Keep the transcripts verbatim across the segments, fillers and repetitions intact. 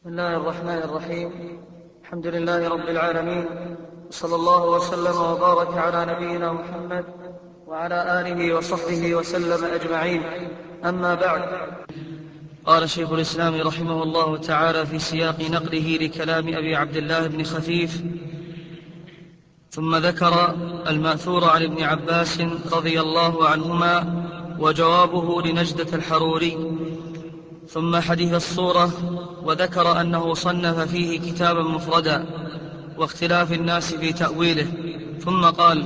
بسم الله الرحمن الرحيم. الحمد لله رب العالمين، وصلى الله وسلم وبارك على نبينا محمد وعلى آله وصحبه وسلم أجمعين. أما بعد، قال شيخ الإسلام رحمه الله تعالى في سياق نقله لكلام أبي عبد الله بن خفيف: ثم ذكر المأثور عن ابن عباس رضي الله عنهما وجوابه لنجدة الحروري، ثم حديث الصورة، وذكر أنه صنف فيه كتابا مفردا واختلاف الناس في تأويله، ثم قال: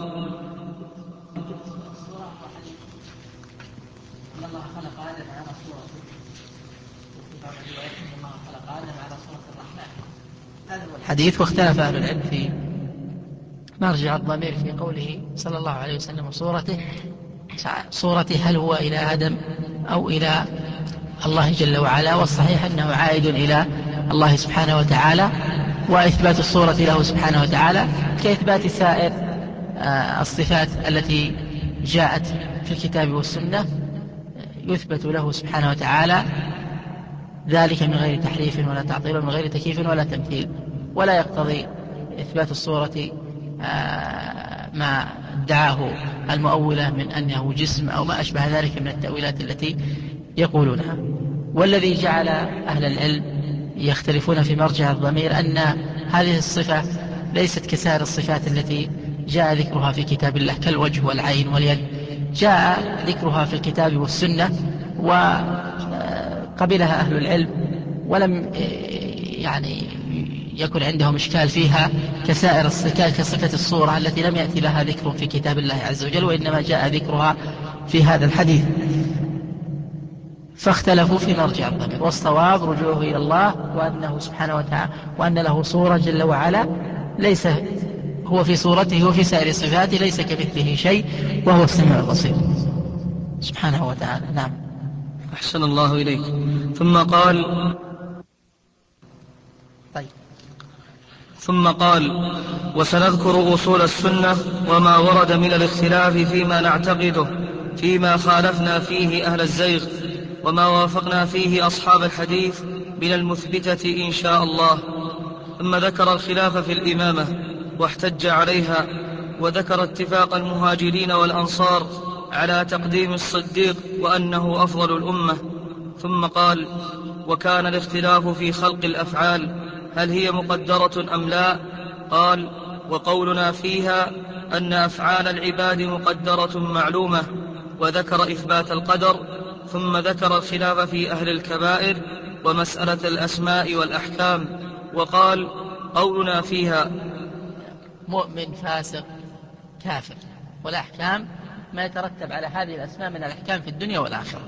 حديث. واختلف أهل العلم في مرجع الضمير في قوله صلى الله عليه وسلم صورته صورته هل هو إلى آدم أو إلى الله جل وعلا، والصحيح أنه عائد إلى الله سبحانه وتعالى، وإثبات الصورة له سبحانه وتعالى كإثبات سائر الصفات التي جاءت في الكتاب والسنة، يثبت له سبحانه وتعالى ذلك من غير تحريف ولا تعطيل ومن غير تكييف ولا تمثيل، ولا يقتضي إثبات الصورة ما ادعاه المؤولة من أنه جسم أو ما أشبه ذلك من التأويلات التي يقولونها. والذي جعل أهل العلم يختلفون في مرجع الضمير أن هذه الصفة ليست كسائر الصفات التي جاء ذكرها في كتاب الله كالوجه والعين واليد، جاء ذكرها في الكتاب والسنة وقبلها أهل العلم، ولم يعني يكن عندهم إشكال فيها كسائر الصفات كصفة الصورة التي لم يأتي لها ذكر في كتاب الله عز وجل، وإنما جاء ذكرها في هذا الحديث. فاختلفوا في مرجع الضمير، والصواب رجوعه إلى الله، وأنه سبحانه وتعالى وأن له صورة جل وعلا، ليس هو في صورته وفي سائر صفاته ليس كمثله شيء، وهو السميع البصير سبحانه وتعالى. نعم. أحسن الله إليك. ثم قال طيب. ثم قال: وسنذكر أصول السنة وما ورد من الاختلاف فيما نعتقده، فيما خالفنا فيه أهل الزيغ، وما وافقنا فيه أصحاب الحديث من المثبتة إن شاء الله. ثم ذكر الخلاف في الإمامة واحتج عليها، وذكر اتفاق المهاجرين والأنصار على تقديم الصديق وأنه أفضل الأمة. ثم قال: وكان الاختلاف في خلق الأفعال، هل هي مقدرة أم لا؟ قال: وقولنا فيها أن أفعال العباد مقدرة معلومة، وذكر إثبات القدر. ثم ذكر الخلاف في أهل الكبائر ومسألة الأسماء والأحكام، وقال: قولنا فيها مؤمن فاسق كافر، والأحكام ما يترتب على هذه الأسماء من الأحكام في الدنيا والآخرة.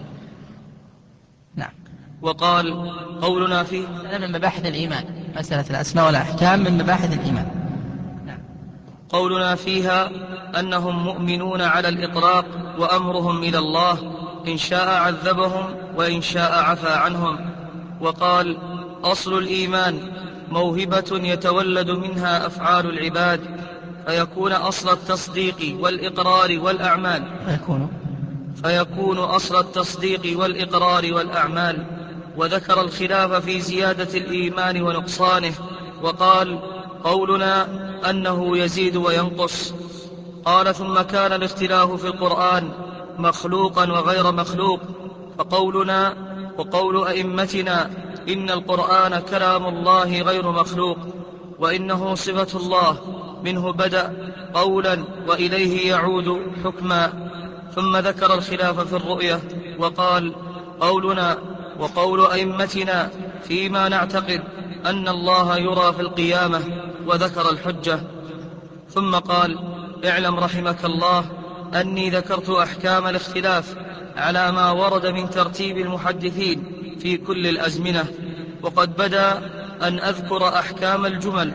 نعم. وقال: قولنا فيه هذا من مباحث الإيمان، مسألة الأسماء والأحكام من مباحث الإيمان. نعم. قولنا فيها أنهم مؤمنون على الإطلاق، وأمرهم إلى الله، إن شاء عذبهم وإن شاء عفى عنهم. وقال: أصل الإيمان موهبة يتولد منها أفعال العباد، فيكون أصل التصديق والإقرار والأعمال فيكون فيكون أصل التصديق والإقرار والأعمال. وذكر الخلاف في زيادة الإيمان ونقصانه، وقال: قولنا أنه يزيد وينقص. قال: ثم كان الاختلاف في القرآن مخلوقا وغير مخلوق، فقولنا وقول أئمتنا إن القرآن كلام الله غير مخلوق، وإنه صفة الله، منه بدأ قولا وإليه يعود حكما. ثم ذكر الخلاف في الرؤية، وقال: قولنا وقول أئمتنا فيما نعتقد أن الله يرى في القيامة، وذكر الحجة. ثم قال: اعلم رحمك الله أني ذكرت أحكام الاختلاف على ما ورد من ترتيب المحدثين في كل الأزمنة، وقد بدأ أن أذكر أحكام الجمل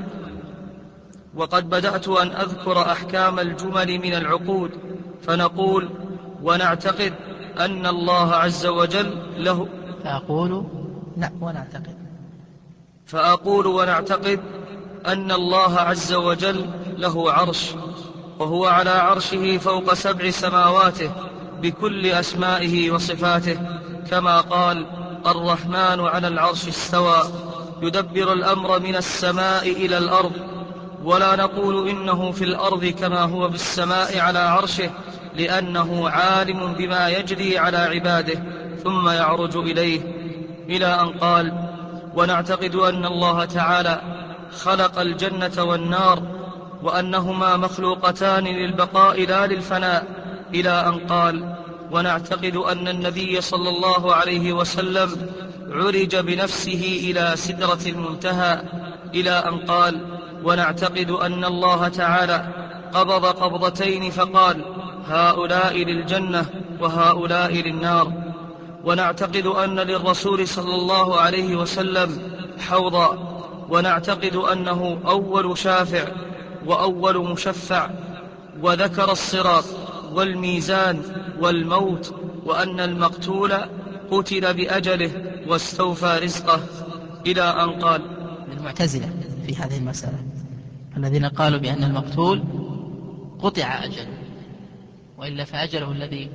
وقد بدأت أن أذكر أحكام الجمل من العقود، فنقول ونعتقد أن الله عز وجل له فأقول ونعتقد فأقول ونعتقد أن الله عز وجل له عرش، وهو على عرشه فوق سبع سماواته بكل أسمائه وصفاته، كما قال: الرحمن على العرش استوى، يدبر الأمر من السماء إلى الأرض، ولا نقول إنه في الأرض كما هو في السماء على عرشه، لأنه عالم بما يجري على عباده ثم يعرج إليه، إلى أن قال: ونعتقد أن الله تعالى خلق الجنة والنار وأنهما مخلوقتان للبقاء لا للفناء، إلى أن قال: ونعتقد أن النبي صلى الله عليه وسلم عرج بنفسه إلى سدرة المنتهى، إلى أن قال: ونعتقد أن الله تعالى قبض قبضتين فقال: هؤلاء للجنة وهؤلاء للنار. ونعتقد أن للرسول صلى الله عليه وسلم حوضا، ونعتقد أنه أول شافع وأول مشفع، وذكر الصراط والميزان والموت، وأن المقتول قتل بأجله واستوفى رزقه، إلى أن قال. المعتزلة في هذه المسألة الذين قالوا بأن المقتول قطع أجله، وإلا فأجله الذي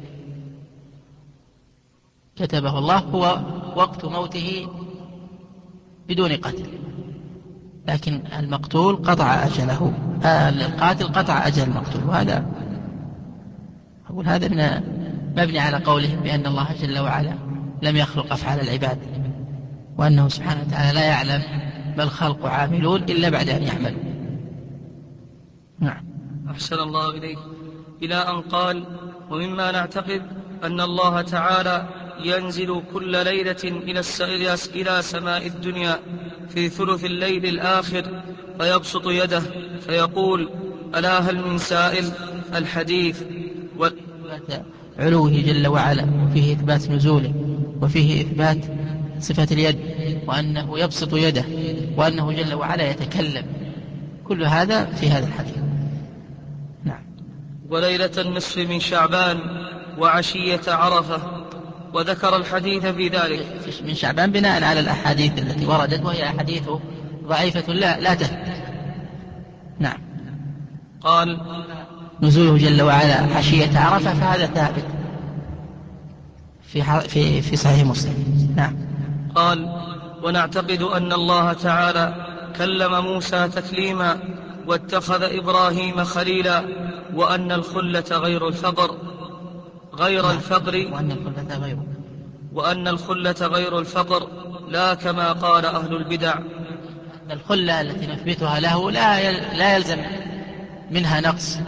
كتبه الله هو وقت موته بدون قتل، لكن المقتول قطع أجله، آه القاتل قطع أجل المقتول. وهذا أقول هذا من مبني على قولهم بأن الله جل وعلا لم يخلق أفعال العباد، وأنه سبحانه وتعالى لا يعلم ما الخلق عاملون إلا بعد أن يعملوا. نعم. أحسن الله إليك. إلى أن قال: ومما نعتقد أن الله تعالى ينزل كل ليلة إلى سماء الدنيا في ثلث الليل الآخر فيبسط يده فيقول: ألا هل من سائل؟ الحديث. و... علوه جل وعلا، وفيه إثبات نزوله، وفيه إثبات صفة اليد، وأنه يبسط يده، وأنه جل وعلا يتكلم، كل هذا في هذا الحديث. نعم. وليلة النصف من شعبان وعشية عرفة، وذكر الحديث في ذلك. من شعبان بناء على الأحاديث التي وردت، وهي أحاديث ضعيفة لا, لا تثبت. نعم. قال: نزوله جل وعلا عشية عرفة، فهذا ثابت في, في, في صحيح مسلم. نعم. قال: ونعتقد أن الله تعالى كلم موسى تكليما واتخذ إبراهيم خليلا، وأن الخلة غير الفقر غير نعم. الفقر وأن الخلة غير وأن الخلة غير الفقر لا كما قال أهل البدع. أن الخلة التي نثبتها له لا لا يلزم منها نقص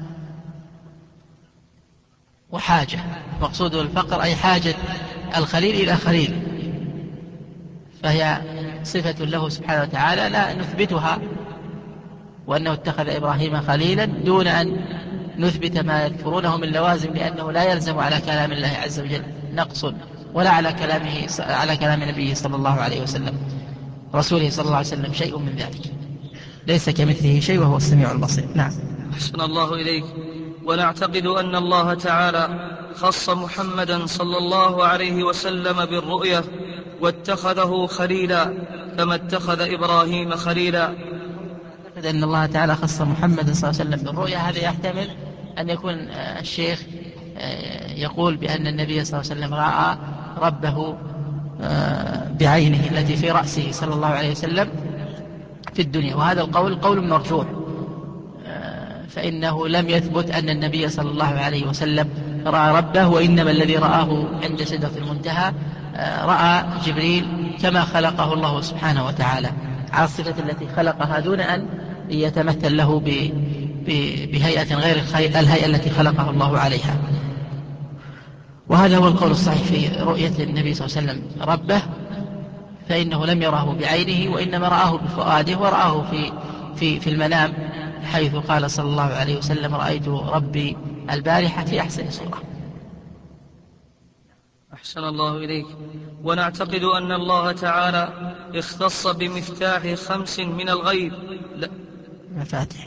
وحاجة، مقصود الفقر أي حاجة الخليل إلى خليل، فهي صفة له سبحانه وتعالى لا نثبتها، وأنه اتخذ إبراهيم خليلا دون أن نثبت ما يذكرونه من لوازم، لأنه لا يلزم على كلام الله عز وجل نقص، ولا على كلامه على كلام نبيه صلى الله عليه وسلم رسوله صلى الله عليه وسلم شيء من ذلك، ليس كمثله شيء وهو السميع البصير. نعم. أحسن الله إليك. ونعتقد أن الله تعالى خص محمدا صلى الله عليه وسلم بالرؤية واتخذه خليلا كما اتخذ إبراهيم خليلا. نعتقد أن الله تعالى خص محمد صلى الله عليه وسلم بالرؤية، هذا يحتمل أن يكون الشيخ يقول بأن النبي صلى الله عليه وسلم رأى ربه بعينه التي في رأسه صلى الله عليه وسلم في الدنيا، وهذا القول قول مرجوح، فإنه لم يثبت أن النبي صلى الله عليه وسلم رأى ربه، وإنما الذي رآه عند سدرة المنتهى رأى جبريل كما خلقه الله سبحانه وتعالى على الصفة التي خلقها، دون أن يتمثل له بهيئة غير الهيئة التي خلقها الله عليها. وهذا هو القول الصحيح في رؤية النبي صلى الله عليه وسلم ربه، فإنه لم يره بعينه، وإنما رآه بفؤاده، ورآه في, في, في المنام، حيث قال صلى الله عليه وسلم: رأيت ربي البارحة في أحسن صورة. أحسن الله إليك. ونعتقد أن الله تعالى اختص بمفتاح خمس من الغيب لا مفاتح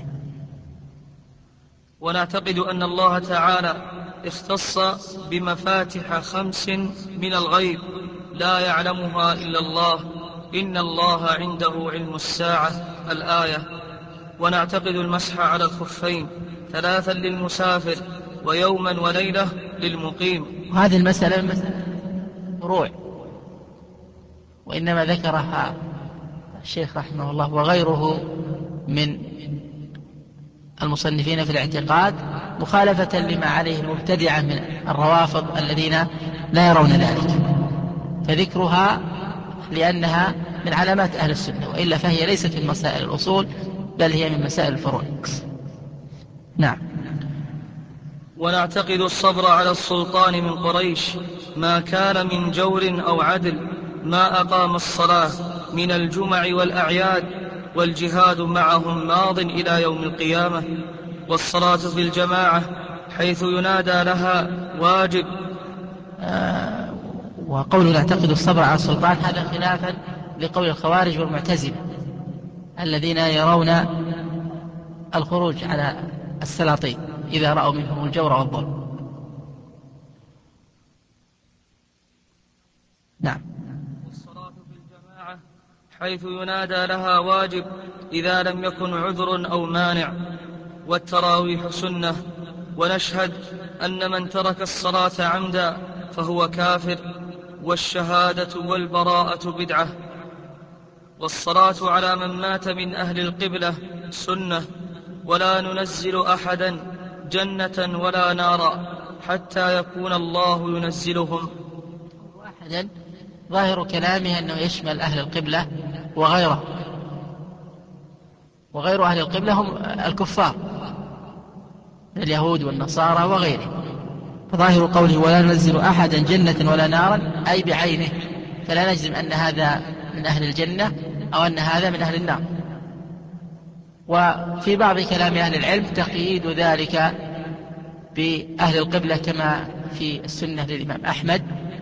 ونعتقد أن الله تعالى اختص بمفاتح خمس من الغيب لا يعلمها إلا الله، إن الله عنده علم الساعة، الآية. ونعتقد المسح على الخفين ثلاثا للمسافر ويوما وليلة للمقيم. وهذه المسألة مسألة فروع، وإنما ذكرها الشيخ رحمه الله وغيره من المصنفين في الاعتقاد مخالفة لما عليه المبتدعة من الروافض الذين لا يرون ذلك، فذكرها لأنها من علامات أهل السنة، وإلا فهي ليست من مسائل الأصول بل هي من مسائل الفروع. نعم. ونعتقد الصبر على السلطان من قريش ما كان من جور أو عدل، ما أقام الصلاة من الجمع والأعياد، والجهاد معهم ماض إلى يوم القيامة، والصلاة في الجماعة حيث ينادى لها واجب. آه وقول نعتقد الصبر على السلطان هذا خلافا لقول الخوارج والمعتزلة الذين يرون الخروج على السلاطين إذا رأوا منهم الجور والظلم. نعم. والصلاة في الجماعة حيث ينادى لها واجب إذا لم يكن عذر أو مانع، والتراويح سنة. ونشهد أن من ترك الصلاة عمدا فهو كافر، والشهادة والبراءة بدعة. والصلاة على من مات من أهل القبلة سنة، ولا ننزل أحدا جنة ولا نارا حتى يكون الله ينزلهم. أحدا ظاهر كلامه أنه يشمل أهل القبلة وغيره، وغير أهل القبلة هم الكفار اليهود والنصارى وغيرهم، فظاهر قوله ولا ننزل أحدا جنة ولا نارا أي بعينه، فلا نجزم أن هذا من أهل الجنة أو أن هذا من أهل النار. وفي بعض كلام أهل العلم تقييد ذلك بأهل القبلة كما في السنة للإمام أحمد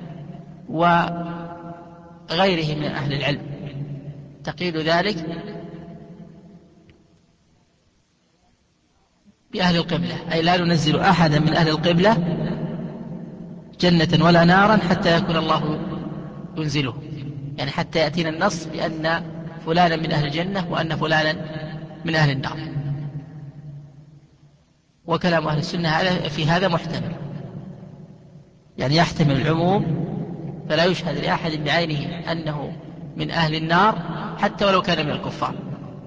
وغيره من أهل العلم، تقييد ذلك بأهل القبلة أي لا ننزل أحدا من أهل القبلة جنة ولا نارا حتى يكون الله ينزله، يعني حتى يأتينا النص بأن فلانا من أهل الجنة وأن فلانا من أهل النار. وكلام أهل السنة في هذا محتمل، يعني يحتمل العموم، فلا يشهد لأحد بعينه أنه من أهل النار حتى ولو كان من الكفار.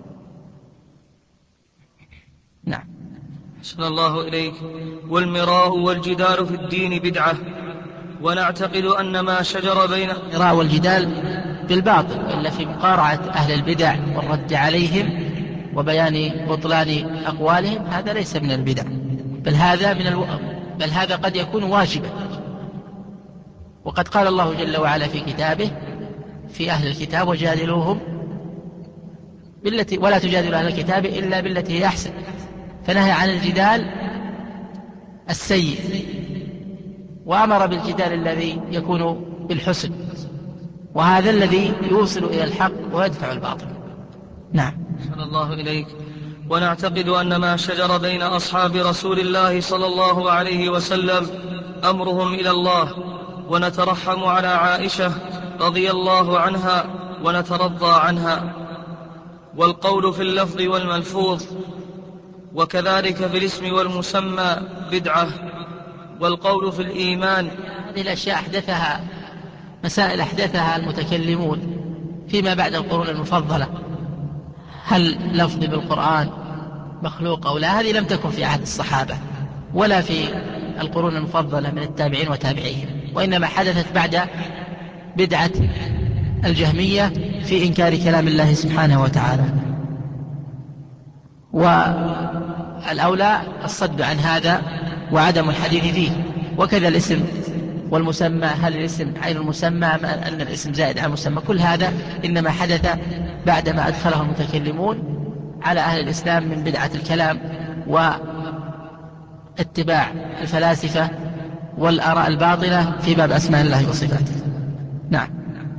نعم. أحسن الله إليك. والمراء والجدال في الدين بدعة، ونعتقد أن ما شجر بين المراء والجدال بالباطل، إلا في مقارعة أهل البدع والرد عليهم وبيان بطلان أقوالهم، هذا ليس من البدع، بل هذا من الو... بل هذا قد يكون واجبا. وقد قال الله جل وعلا في كتابه في أهل الكتاب وجادلوهم بالتي ولا تجادلوا أهل الكتاب إلا بالتي هي أحسن، فنهى عن الجدال السيء وأمر بالجدال الذي يكون بالحسن، وهذا الذي يوصل إلى الحق ويدفع الباطل. نعم. أحسن الله إليك. ونعتقد أن ما شجر بين أصحاب رسول الله صلى الله عليه وسلم أمرهم إلى الله، ونترحم على عائشة رضي الله عنها ونترضى عنها. والقول في اللفظ والملفوظ وكذلك في الاسم والمسمى بدعة. والقول في الإيمان. هذه الأشياء أحدثها مسائل أحدثها المتكلمون فيما بعد القرون المفضلة، هل لفظ بالقرآن مخلوق أو لا؟ هذه لم تكن في عهد الصحابة ولا في القرون المفضلة من التابعين وتابعيهم، وإنما حدثت بعد بدعة الجهمية في إنكار كلام الله سبحانه وتعالى. والأولى الصد عن هذا وعدم الحديث فيه. وكذا الاسم والمسمى، هل الاسم عين المسمى أم أن الاسم زائد عن المسمى؟ كل هذا إنما حدث بعدما أدخله المتكلمون على أهل الإسلام من بدعة الكلام واتباع الفلاسفة والآراء الباطلة في باب أسماء الله وصفاته. نعم.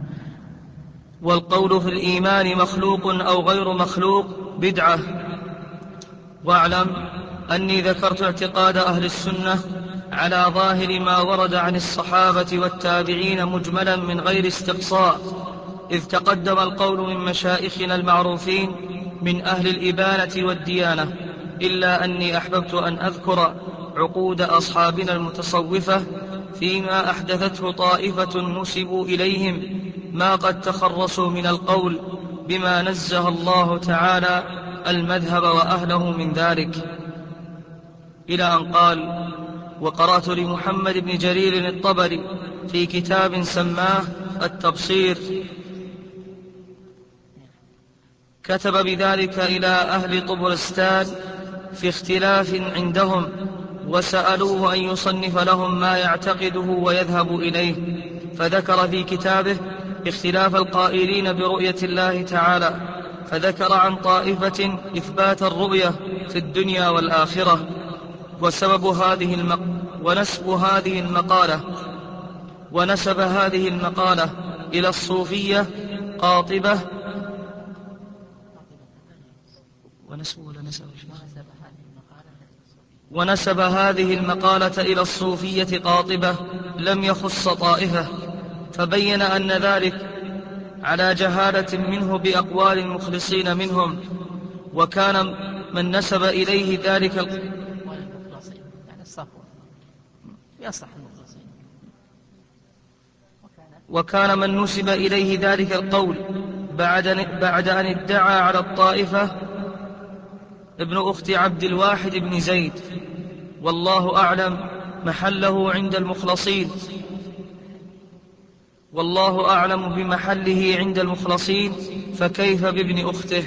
والقول في الإيمان مخلوق أو غير مخلوق بدعة. واعلم أني ذكرت اعتقاد أهل السنة على ظاهر ما ورد عن الصحابة والتابعين مجملا من غير استقصاء، إذ تقدم القول من مشائخنا المعروفين من أهل الإبانة والديانة، إلا أني أحببت أن أذكر عقود أصحابنا المتصوفة فيما أحدثته طائفة نسبوا إليهم ما قد تخرصوا من القول بما نزه الله تعالى المذهب وأهله من ذلك، إلى أن قال: وقرأت لمحمد بن جرير الطبري في كتاب سماه التبصير، كتب بذلك إلى أهل طبرستان في اختلاف عندهم، وسألوه أن يصنف لهم ما يعتقده ويذهب إليه، فذكر في كتابه اختلاف القائلين برؤية الله تعالى، فذكر عن طائفة إثبات الرؤية في الدنيا والآخرة، وسبب هذه المق... ونسب هذه المقالة ونسب هذه المقالة إلى الصوفية قاطبة ونسب ولا نسب ونسب هذه المقالة إلى الصوفية قاطبة لم يخص طائفة، فبين أن ذلك على جهالة منه بأقوال المخلصين منهم، وكان من نسب إليه ذلك ال... وكان من نسب إليه ذلك القول بعد, بعد أن ادعى على الطائفة ابن أخت عبد الواحد بن زيد، والله أعلم محله عند المخلصين والله أعلم بمحله عند المخلصين فكيف بابن أخته؟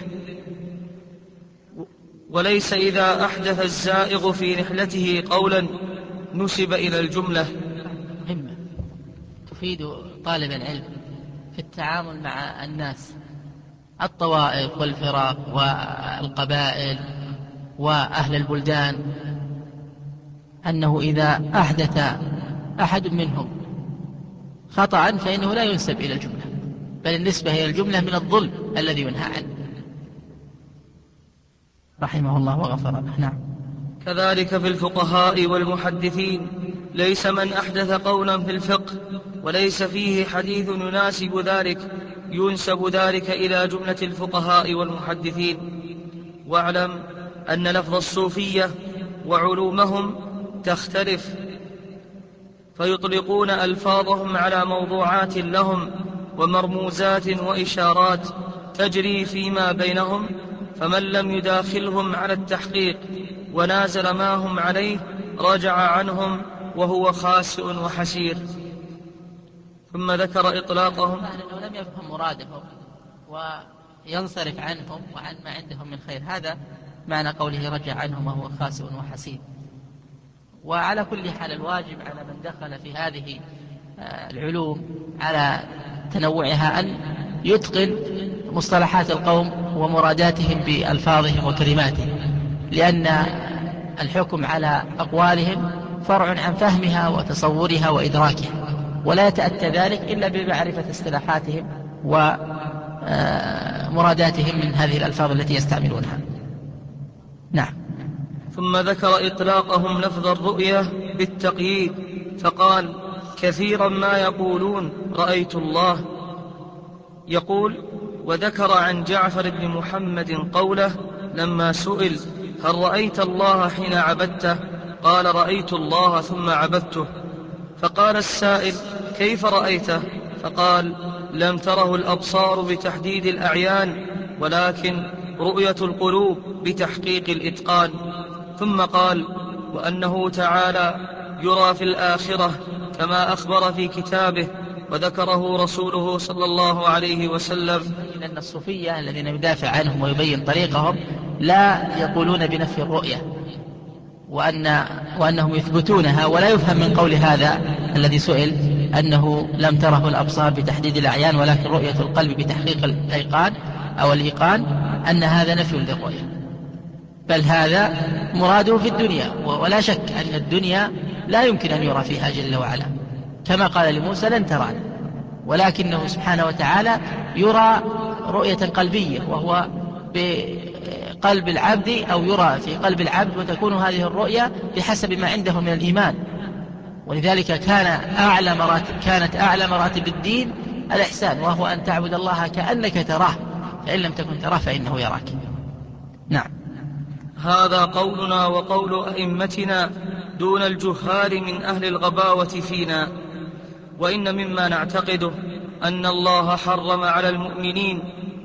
وليس إذا أحدث الزائغ في رحلته قولا نسب إلى الجملة. مهمة تفيد طالب العلم في التعامل مع الناس، الطوائف والفرق والقبائل وأهل البلدان، أنه إذا أحدث أحد منهم خطأ فإنه لا ينسب إلى الجملة، بل النسبة إلى الجملة من الظلم الذي ينهى عنه، رحمه الله وغفر له. نعم. كذلك في الفقهاء والمحدثين، ليس من أحدث قولا في الفقه وليس فيه حديث يناسب ذلك ينسب ذلك إلى جملة الفقهاء والمحدثين. واعلم أن لفظ الصوفية وعلومهم تختلف، فيطلقون ألفاظهم على موضوعات لهم ومرموزات وإشارات تجري فيما بينهم، فمن لم يداخلهم على التحقيق ونازل ما هم عليه رجع عنهم وهو خاسئ وحسير. ثم ذكر إطلاقهم أنه لم يفهم مرادهم وينصرف عنهم وعن ما عندهم من خير، هذا معنى قوله رجع عنهم وهو خاسئ وحسير. وعلى كل حال الواجب على من دخل في هذه العلوم على تنوعها أن يتقن مصطلحات القوم ومراداتهم بألفاظهم وكلماتهم، لأن الحكم على أقوالهم فرع عن فهمها وتصورها وإدراكها، ولا يتأتى ذلك إلا بمعرفة اصطلاحاتهم ومراداتهم من هذه الألفاظ التي يستعملونها. نعم. ثم ذكر إطلاقهم لفظ الرؤية بالتقييد، فقال: كثيرا ما يقولون رأيت الله. يقول: وذكر عن جعفر بن محمد قوله لما سئل: هل رأيت الله حين عبدته؟ قال: رأيت الله ثم عبدته. فقال السائل: كيف رأيته؟ فقال: لم تره الأبصار بتحديد الأعيان، ولكن رؤية القلوب بتحقيق الإتقان. ثم قال: وأنه تعالى يرى في الآخرة كما أخبر في كتابه وذكره رسوله صلى الله عليه وسلم. لأن الصوفية الذين يدافع عنهم ويبين طريقهم لا يقولون بنفي الرؤية، وأن وأنهم يثبتونها، ولا يفهم من قول هذا الذي سئل أنه لم تره الأبصار بتحديد الأعيان ولكن رؤية القلب بتحقيق الأيقان أو الإيقان أن هذا نفي للرؤية، بل هذا مراده في الدنيا، ولا شك أن الدنيا لا يمكن أن يرى فيها جل وعلا، كما قال لموسى لن ترانا، ولكنه سبحانه وتعالى يرى رؤية قلبية وهو بقلب العبد، أو يرى في قلب العبد، وتكون هذه الرؤية بحسب ما عنده من الإيمان. ولذلك كان أعلى مراتب كانت أعلى مراتب الدين الإحسان، وهو أن تعبد الله كأنك تراه، فإن لم تكن تراه فإنه يراك. نعم. هذا قولنا وقول أئمتنا دون الجهال من أهل الغباوة فينا. وإن مما نعتقده أن الله حرم على المؤمنين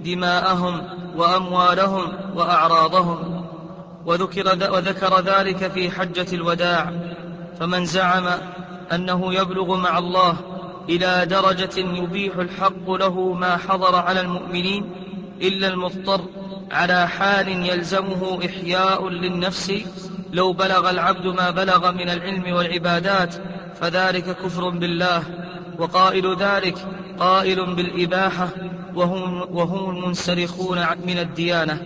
دماءهم وأموالهم وأعراضهم. وذكر, وذكر ذلك في حجة الوداع. فمن زعم أنه يبلغ مع الله إلى درجة يبيح الحق له ما حضر على المؤمنين إلا المضطر على حال يلزمه إحياء للنفس لو بلغ العبد ما بلغ من العلم والعبادات فذلك كفر بالله. وقائل ذلك قائل بالإباحة وهم, وهم المنسلخون من الديانة.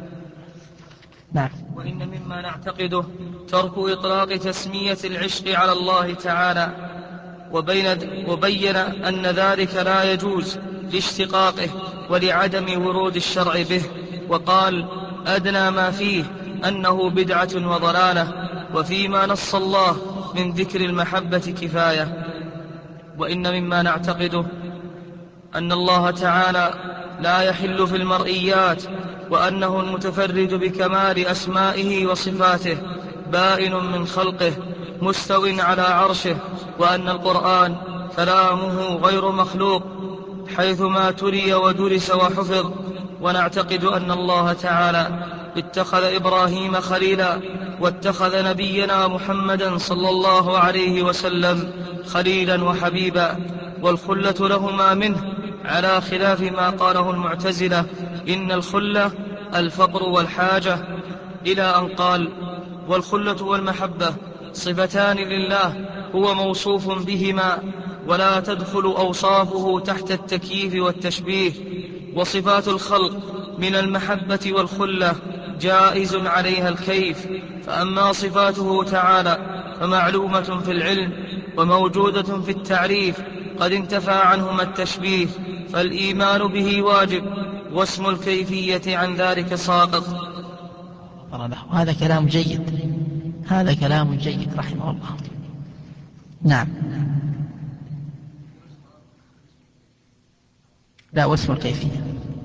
نعم. وإن مما نعتقده ترك إطلاق تسمية العشق على الله تعالى، وبين, وبين أن ذلك لا يجوز لاشتقاقه ولعدم ورود الشرع به، وقال أدنى ما فيه أنه بدعة وضلالة، وفيما نص الله من ذكر المحبة كفاية. وإن مما نعتقده أن الله تعالى لا يحل في المرئيات، وأنه المتفرد بكمال أسمائه وصفاته بائن من خلقه مستو على عرشه، وأن القرآن كلامه غير مخلوق حيثما تري ودرس وحفظ. ونعتقد أن الله تعالى اتخذ إبراهيم خليلا، واتخذ نبينا محمدا صلى الله عليه وسلم خليلا وحبيبا، والخلة لهما منه، على خلاف ما قاله المعتزلة إن الخلة الفقر والحاجة، إلى أن قال والخلة والمحبة صفتان لله هو موصوف بهما، ولا تدخل أوصافه تحت التكييف والتشبيه. وصفات الخلق من المحبة والخلة جائز عليها الكيف، فأما صفاته تعالى فمعلومة في العلم وموجودة في التعريف قد انتفى عنهما التشبيه، فالإيمان به واجب، واسم الكيفية عن ذلك ساقط. وهذا كلام جيد، هذا كلام جيد رحمه الله. نعم. لا، واسم الكيفية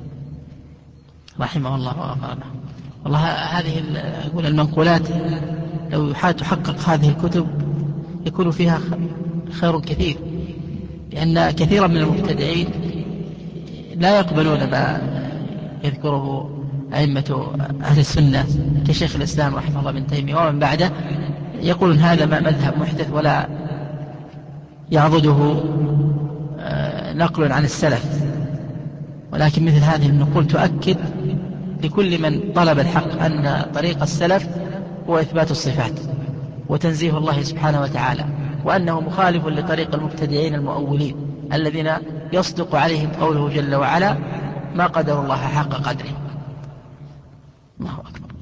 رحمه الله وغفر له. والله هذه أقول المنقولات لو تحقق هذه الكتب يكون فيها خير كثير، لأن كثيرا من المبتدعين لا يقبلون ما يذكره أئمة أهل السنة كشيخ الإسلام رحمه الله بن تيمية ومن بعده، يقولون هذا ما مذهب محدث ولا يعضده نقل عن السلف. ولكن مثل هذه النقول تؤكد لكل من طلب الحق أن طريق السلف هو إثبات الصفات وتنزيه الله سبحانه وتعالى، وأنه مخالف لطريق المبتدعين المؤولين الذين يصدق عليهم قوله جل وعلا ما قدر الله حق قدره. الله أكبر.